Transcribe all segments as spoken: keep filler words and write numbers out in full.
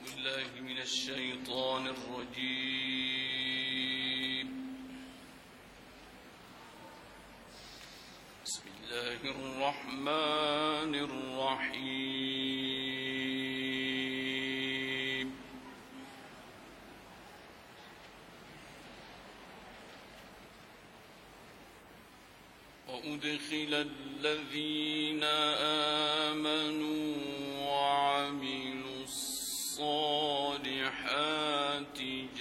بالله من الشيطان الرجيم. بسم الله الرحمن الرحيم. وأدخل الذين آمنوا وعملوا الصالحات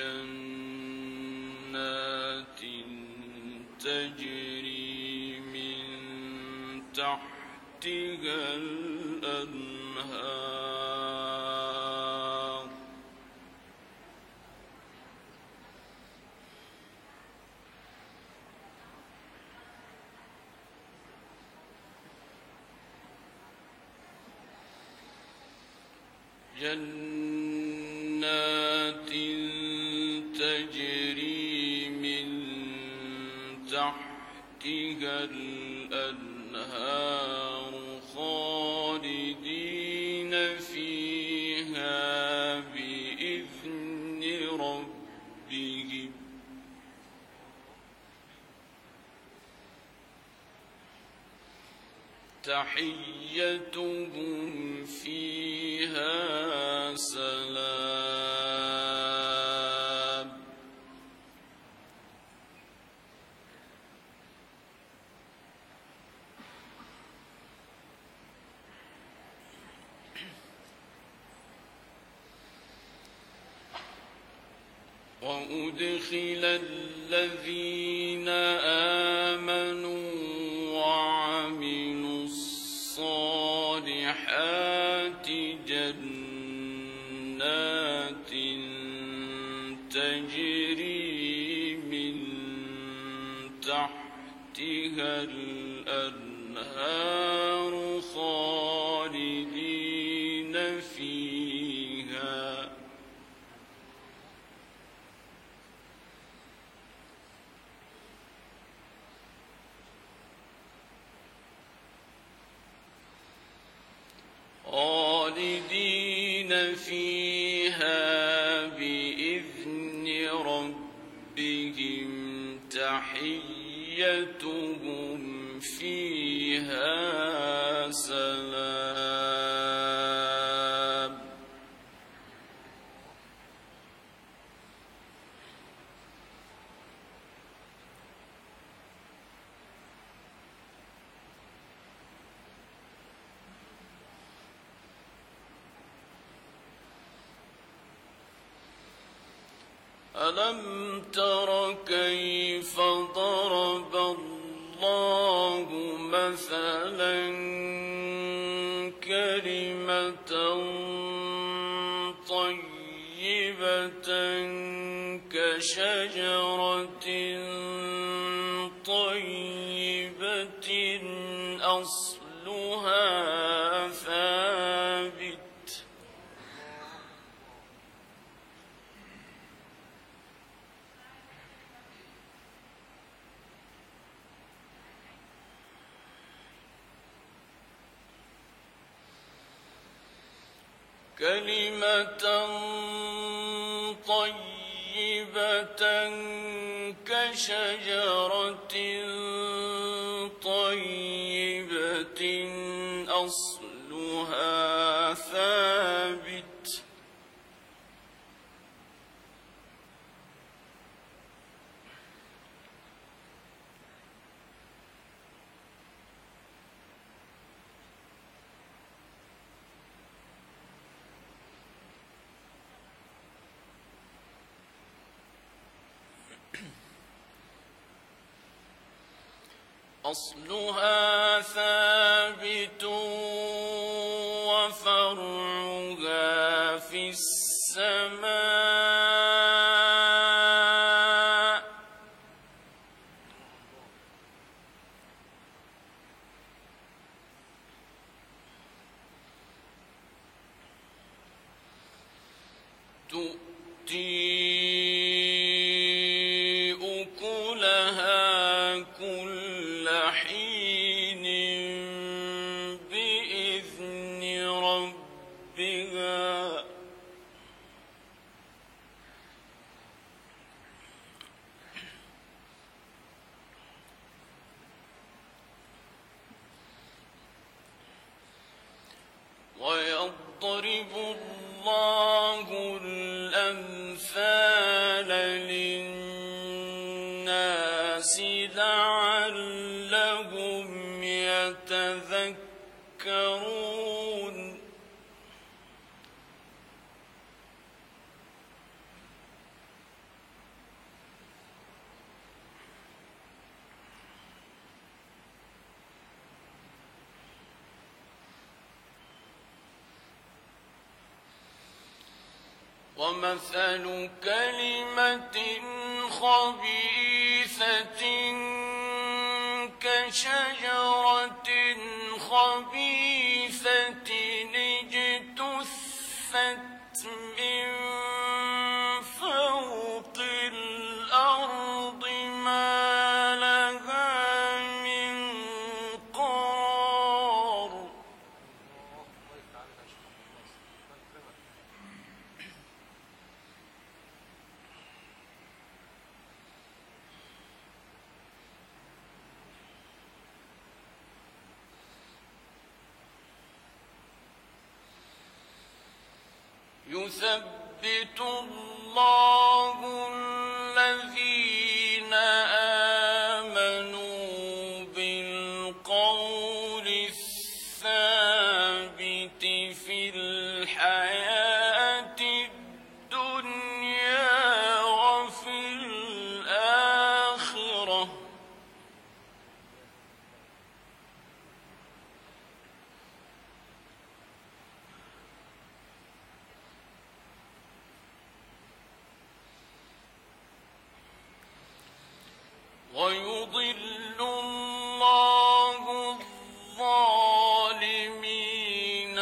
جنات تجري من تحتها الأنهار جنات تجري من تحتها الأنهار خالدين فيها بإذن ربهم تحيتهم فيها سلام. وأدخل الذين آمنوا وعملوا الصالحات جنات تجري من تحتها الأنهار خالدين فيها خالدين فيها بإذن ربهم تحيتهم فيها سلام. ألم تر كيف ضرب الله مثلا كلمة طيبة كشجرة طيبة أصلها ثابت كلمة طيبة كشجرة طيبة أصلها ثابت أصلها ثابت وفرعها في السماء تؤتي أكلها كل حين بإذن ربها يضرب الله الأمثال للناس لعلهم يتذكرون ومثل كلمة خبيثة كشجرة خبيثة اجتثت من فوق الأرض ما لها من قرار يثبت الله الذين آمنوا بالقول الثابت في الحياة الدنيا وفي الآخرة ويضل الله الظالمين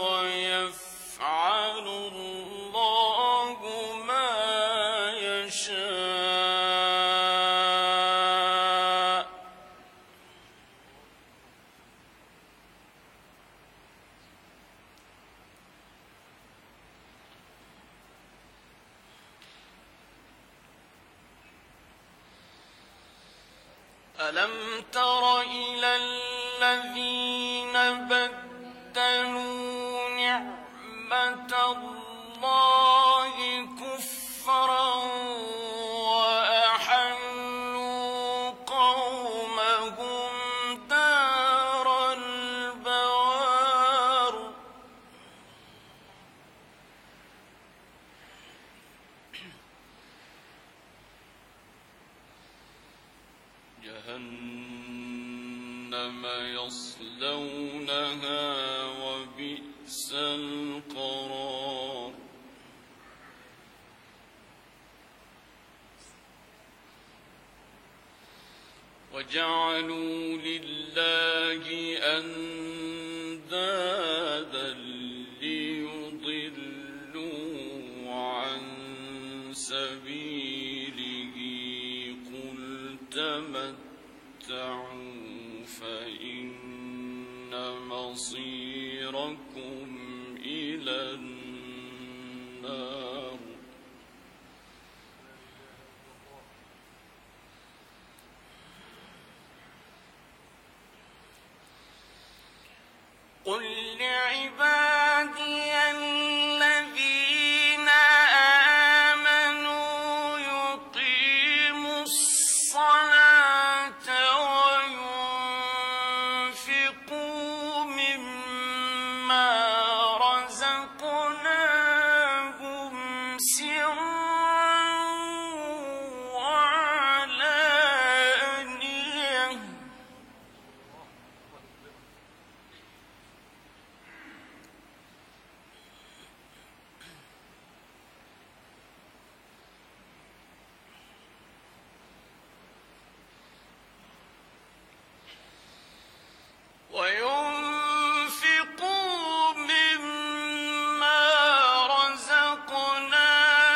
ويفعل الله ما يشاء ألم تر إلى الذين بدلوا نعمة الله كفرا وأحلوا قومهم دار البوار جهنم يصلونها وبئس القرار وجعلوا لله أندادا ليضلوا عن سبيله قل تمتعوا فإن مصيركم إلى النار قل لعبادي الذين آمنوا يقيموا الصلاة وينفقوا مما رزقناهم سرا وعلانية وينفقوا مما رزقناهم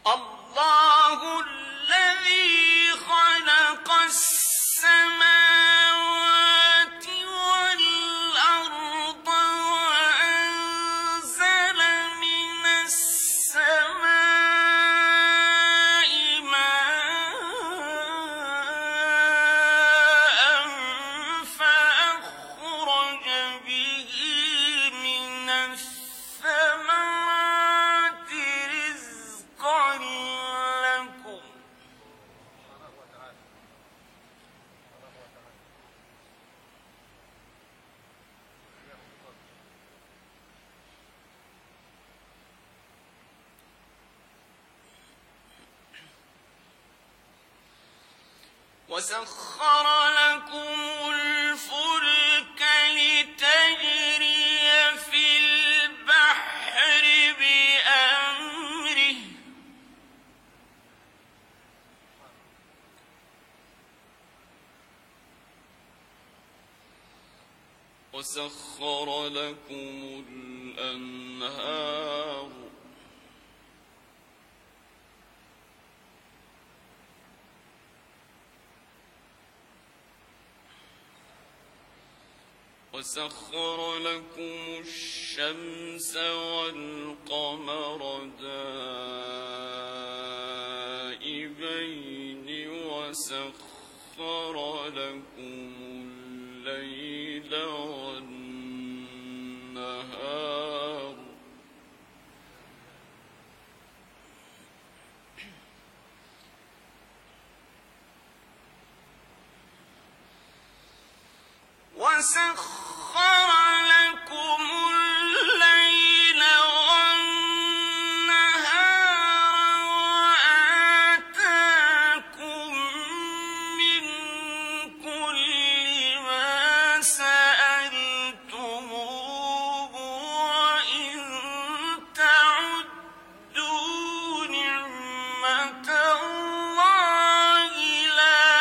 الله الذي خلق السماوات والأرض وأنزل من السماء ماء فأخرج به من الثمرات رزقا لكم وسخر لكم الفلك لتجري في البحر بأمره وسخر لكم الأنهار وسخر لكم الشمس والقمر دائبين وسخر لكم الليل والنهار وسخر لكم الليل والنهار وآتاكم من كل ما سألتموه وإن تعدوا نعمة الله لا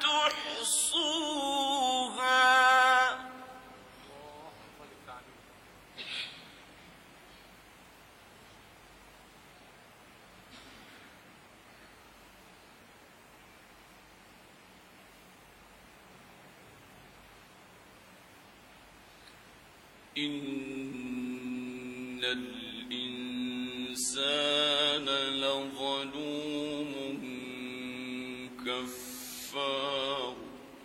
تحصوها إن الإنسان لظلوم كفار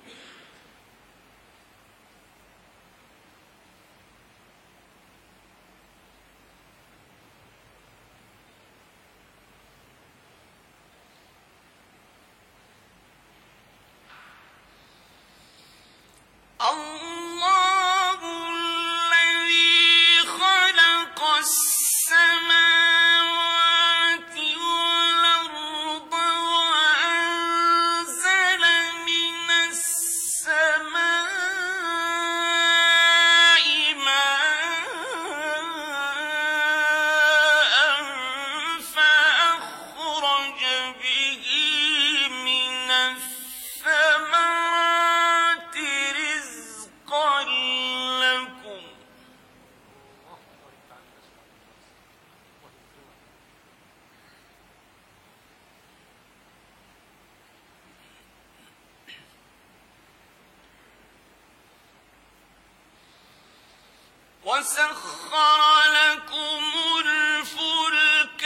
الله الذي خلق السماوات والأرض وأنزل من السماء ماء فأخرج به من الثمرات رزقا لكم وسخر لكم الفلك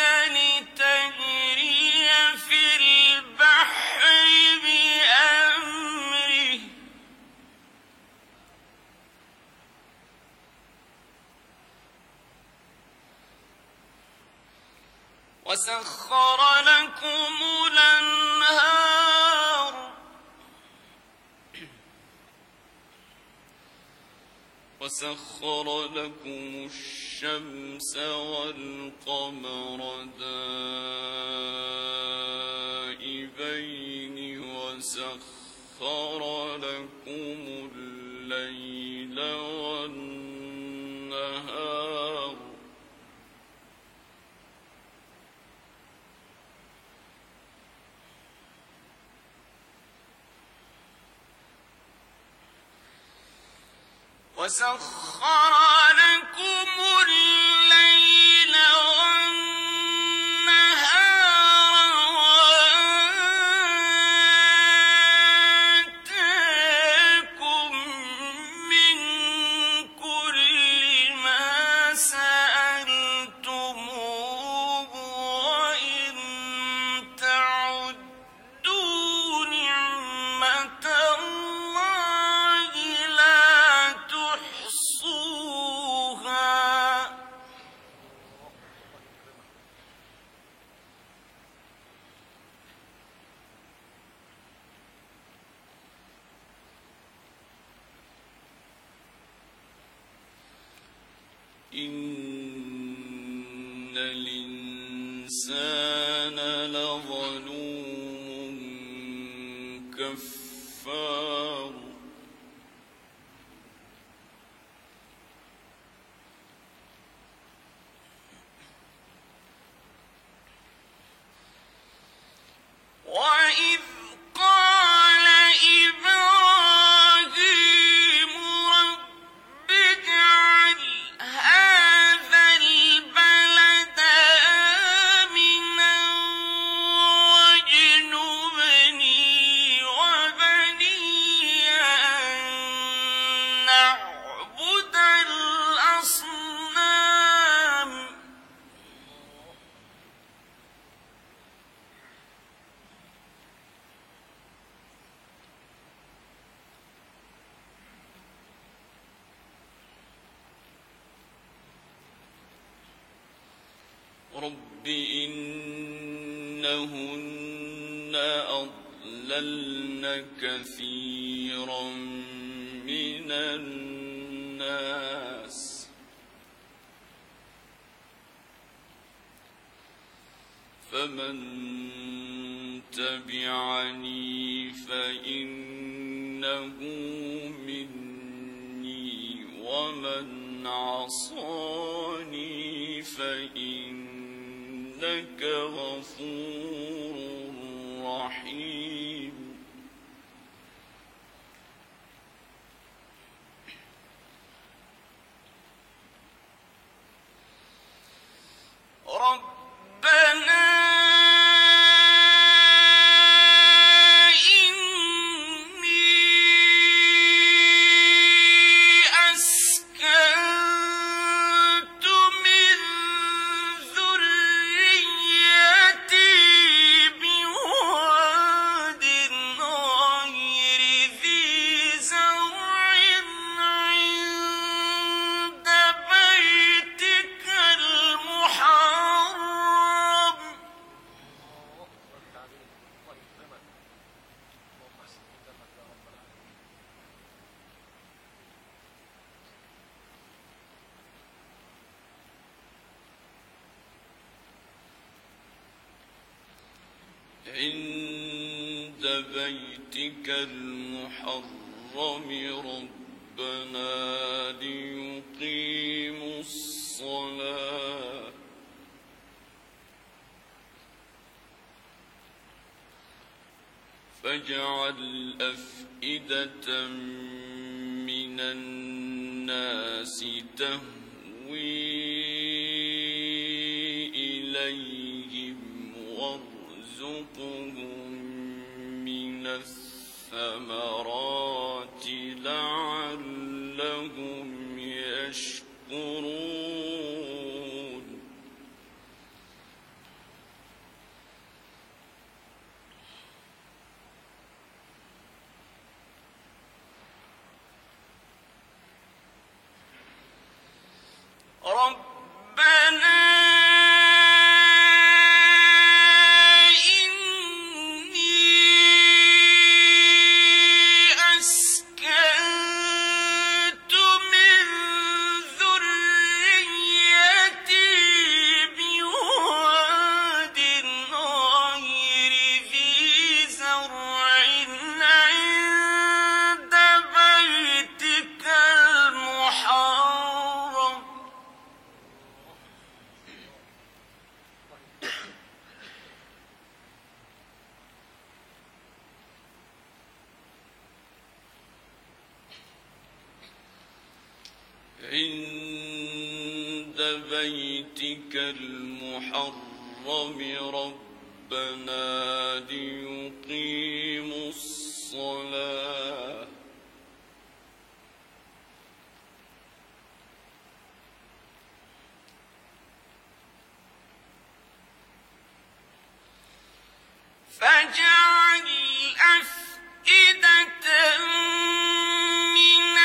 لتجري في البحر بأمره وسخر لكم الأنهار وسخر لكم الشمس والقمر دائبين وسخر لكم الليل والنهار وسخر لكم الليل والنهار إن الإنسان لظلوم كفار وإذ قال إبراهيم رب اجعل هذا البلد آمنا واجنبني وبني أن نعبد الأصنام رب إنهن أضللن كثيرا من الناس فمن تبعني فإنه مني ومن عصاني فإنك غفور رحيم ربنا عند بيتك المحرم ربنا ليقيموا الصلاة فاجعل أفئدة من الناس تهوي إليهم وارزقهم من الثمرات لعلهم يشكرون ربنا عند بيتك المحرم ربنا ليقيموا الصلاة فاجعل أفئدة من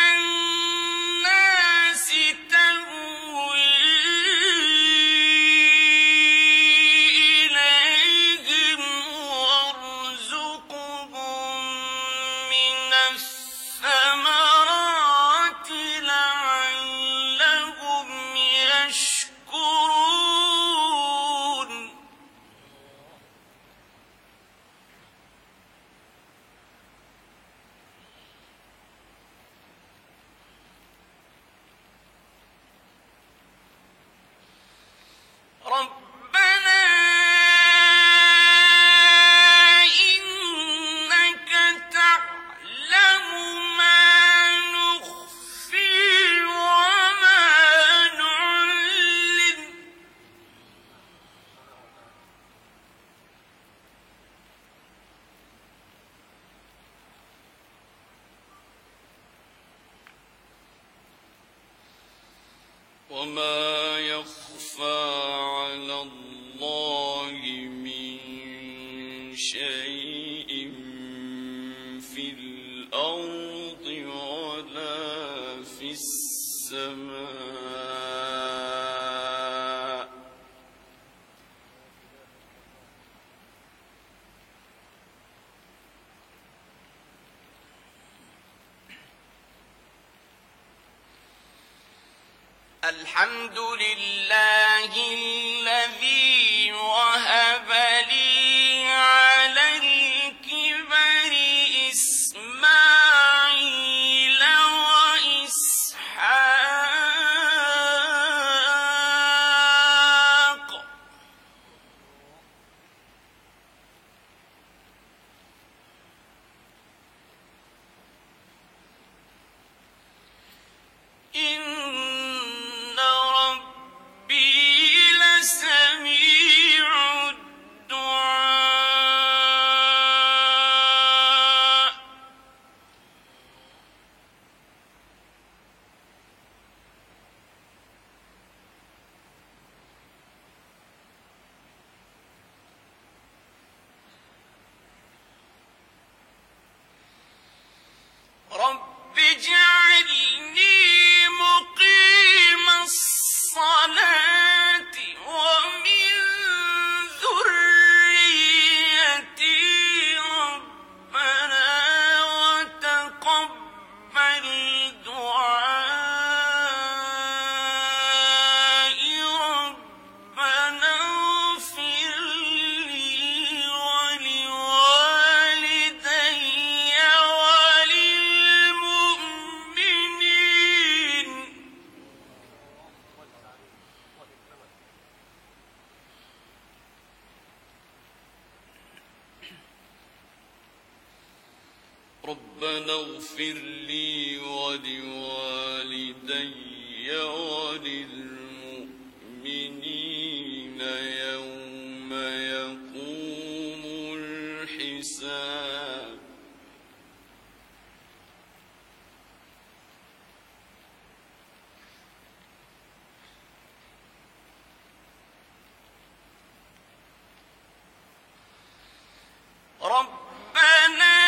الناس تهوي إليهم وارزقهم من الثمرات وما يخفى على الله من شيء في الأرض ولا في السماء. الحمد لله الذي وهب لي على الكبر إسماعيل وإسحاق إن سميع الدعاء. رب اجعلني مقيم الصلاة ومن ذريتي ربنا وتقبل دعائي ربنا اغفر لي ولوالدي وللمؤمنين. ربنا اغفر لي ولوالدي وللمؤمنين يوم يقوم الحساب. ربنا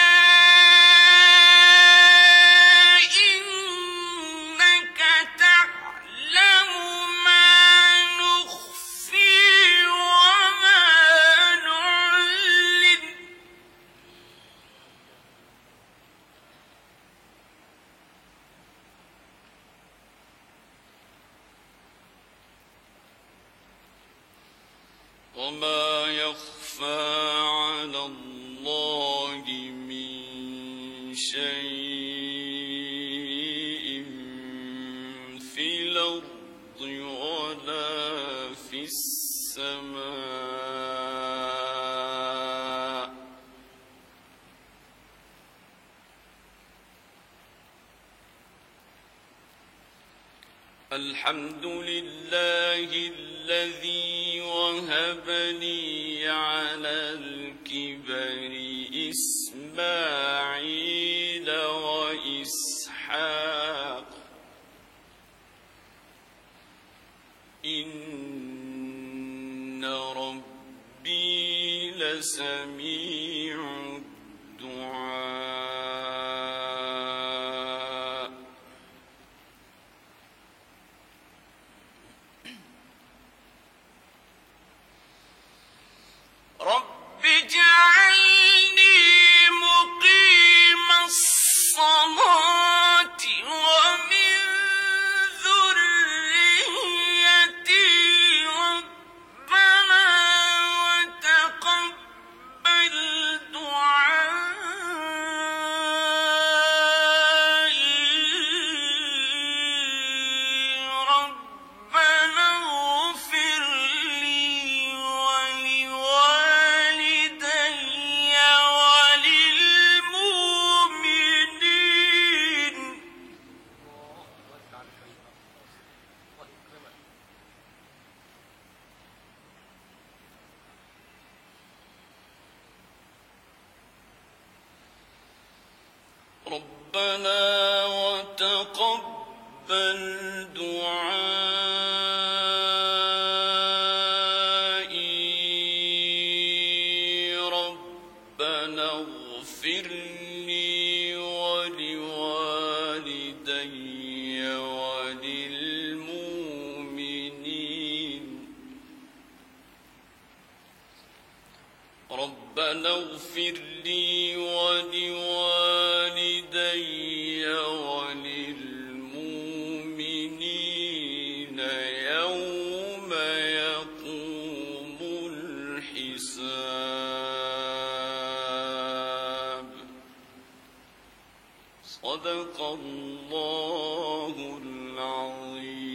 وما يخفى على الله من شيء في الأرض ولا في السماء. الحمد لله الذي وهب لي على الكبر إسماعيل وإسحاق إن ربي لسميع الدعاء. رب اجعلني مقيم الصلاة ومن ذريتي ربنا وتقبل دعائي ربنا اغفر لي ولوالدي وللمؤمنين. ربنا وتقبل دعاء ربنا اغفر لي ولوالدي وللمؤمنين يوم يقوم الحساب. صدق الله العظيم.